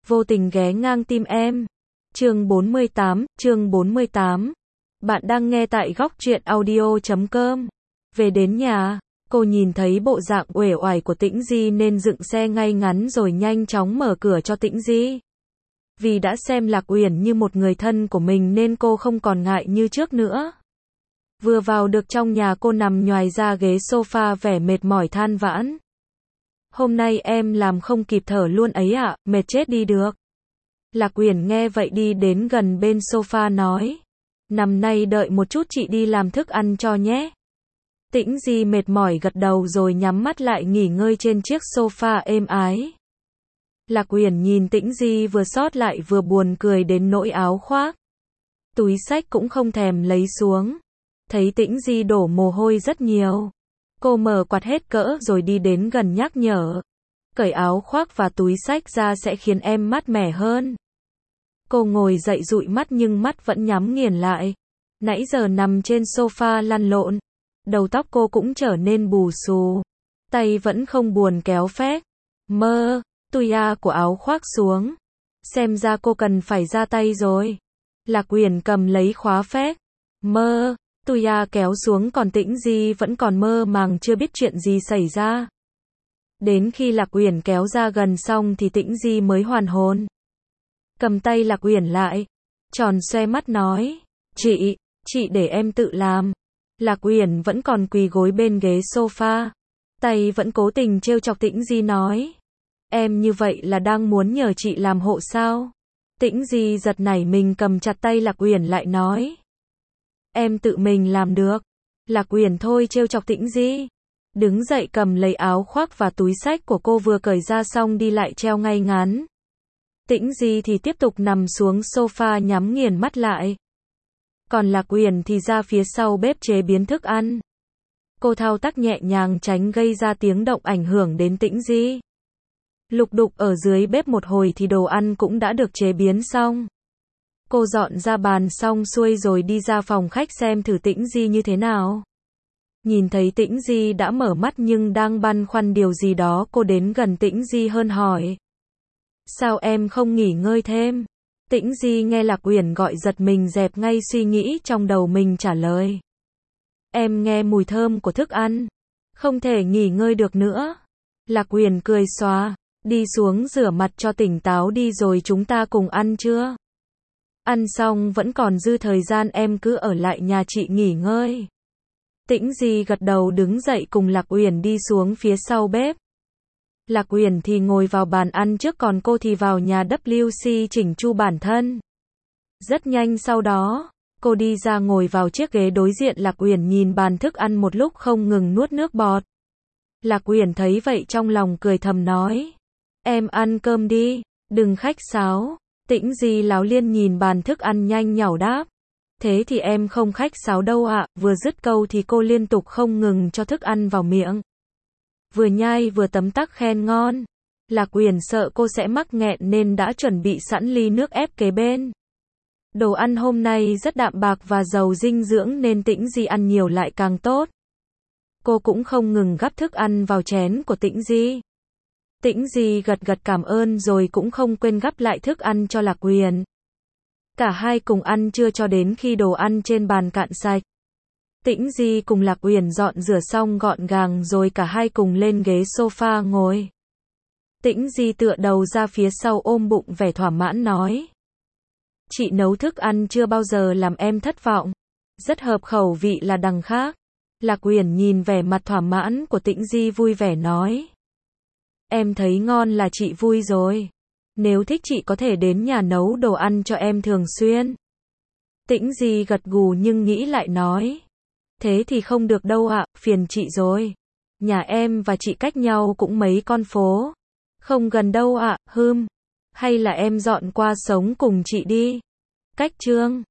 vô tình ghé ngang tim em. Chương 48. Bạn đang nghe tại góc truyện audio.com. Về đến nhà, cô nhìn thấy bộ dạng uể oải của Tĩnh Di nên dựng xe ngay ngắn rồi nhanh chóng mở cửa cho Tĩnh Di. Vì đã xem Lạc Uyển như một người thân của mình nên cô không còn ngại như trước nữa. Vừa vào được trong nhà cô nằm nhoài ra ghế sofa vẻ mệt mỏi than vãn. Hôm nay em làm không kịp thở luôn ấy ạ, mệt chết đi được. Lạc Uyển nghe vậy đi đến gần bên sofa nói. Nằm nay đợi một chút chị đi làm thức ăn cho nhé. Tĩnh Di mệt mỏi gật đầu rồi nhắm mắt lại nghỉ ngơi trên chiếc sofa êm ái. Lạc Uyển nhìn Tĩnh Di vừa xót lại vừa buồn cười đến nỗi áo khoác, túi xách cũng không thèm lấy xuống. Thấy Tĩnh Di đổ mồ hôi rất nhiều, cô mở quạt hết cỡ rồi đi đến gần nhắc nhở. Cởi áo khoác và túi xách ra sẽ khiến em mát mẻ hơn. Cô ngồi dậy dụi mắt nhưng mắt vẫn nhắm nghiền lại. Nãy giờ nằm trên sofa lăn lộn, đầu tóc cô cũng trở nên bù xù, tay vẫn không buồn kéo phét. Tui của áo khoác xuống. Xem ra cô cần phải ra tay rồi. Lạc Uyển cầm lấy khóa phét. Tui kéo xuống còn Tĩnh Di vẫn còn mơ màng chưa biết chuyện gì xảy ra. Đến khi Lạc Uyển kéo ra gần xong thì Tĩnh Di mới hoàn hồn. Cầm tay Lạc Uyển lại, tròn xoe mắt nói. Chị để em tự làm. Lạc Uyển vẫn còn quỳ gối bên ghế sofa, tay vẫn cố tình trêu chọc Tĩnh Di nói. Em như vậy là đang muốn nhờ chị làm hộ sao? Tĩnh Di giật nảy mình cầm chặt tay Lạc Uyển lại nói. Em tự mình làm được. Lạc Uyển thôi trêu chọc Tĩnh Di. Đứng dậy cầm lấy áo khoác và túi xách của cô vừa cởi ra xong đi lại treo ngay ngắn. Tĩnh Di thì tiếp tục nằm xuống sofa nhắm nghiền mắt lại. Còn Lạc Uyển thì ra phía sau bếp chế biến thức ăn. Cô thao tác nhẹ nhàng tránh gây ra tiếng động ảnh hưởng đến Tĩnh Di. Lục đục ở dưới bếp một hồi thì đồ ăn cũng đã được chế biến xong. Cô dọn ra bàn xong xuôi rồi đi ra phòng khách xem thử Tĩnh Di như thế nào. Nhìn thấy Tĩnh Di đã mở mắt nhưng đang băn khoăn điều gì đó, cô đến gần Tĩnh Di hơn hỏi. Sao em không nghỉ ngơi thêm? Tĩnh Di nghe Lạc Uyển gọi giật mình dẹp ngay suy nghĩ trong đầu mình trả lời. Em nghe mùi thơm của thức ăn, không thể nghỉ ngơi được nữa. Lạc Uyển cười xòa, đi xuống rửa mặt cho tỉnh táo đi rồi chúng ta cùng ăn trưa. Ăn xong vẫn còn dư thời gian em cứ ở lại nhà chị nghỉ ngơi. Tĩnh Di gật đầu đứng dậy cùng Lạc Uyển đi xuống phía sau bếp. Lạc Uyển thì ngồi vào bàn ăn trước còn cô thì vào nhà WC chỉnh chu bản thân. Rất nhanh sau đó, cô đi ra ngồi vào chiếc ghế đối diện Lạc Uyển nhìn bàn thức ăn một lúc không ngừng nuốt nước bọt. Lạc Uyển thấy vậy trong lòng cười thầm nói. Em ăn cơm đi, đừng khách sáo. Tĩnh Di láo liên nhìn bàn thức ăn nhanh nhảu đáp. Thế thì em không khách sáo đâu ạ. Vừa dứt câu thì cô liên tục không ngừng cho thức ăn vào miệng. Vừa nhai vừa tấm tắc khen ngon. Lạc Uyển sợ cô sẽ mắc nghẹn nên đã chuẩn bị sẵn ly nước ép kế bên. Đồ ăn hôm nay rất đạm bạc và giàu dinh dưỡng nên Tĩnh Di ăn nhiều lại càng tốt. Cô cũng không ngừng gắp thức ăn vào chén của Tĩnh Di. Tĩnh Di gật gật cảm ơn rồi cũng không quên gắp lại thức ăn cho Lạc Uyển. Cả hai cùng ăn trưa cho đến khi đồ ăn trên bàn cạn sạch. Tĩnh Di cùng Lạc Uyển dọn rửa xong gọn gàng rồi cả hai cùng lên ghế sofa ngồi. Tĩnh Di tựa đầu ra phía sau ôm bụng vẻ thỏa mãn nói. Chị nấu thức ăn chưa bao giờ làm em thất vọng. Rất hợp khẩu vị là đằng khác. Lạc Uyển nhìn vẻ mặt thỏa mãn của Tĩnh Di vui vẻ nói. Em thấy ngon là chị vui rồi. Nếu thích chị có thể đến nhà nấu đồ ăn cho em thường xuyên. Tĩnh Di gật gù nhưng nghĩ lại nói. Thế thì không được đâu ạ, phiền chị rồi. Nhà em và chị cách nhau cũng mấy con phố. Không gần đâu ạ, hay là em dọn qua sống cùng chị đi. Cách Trương.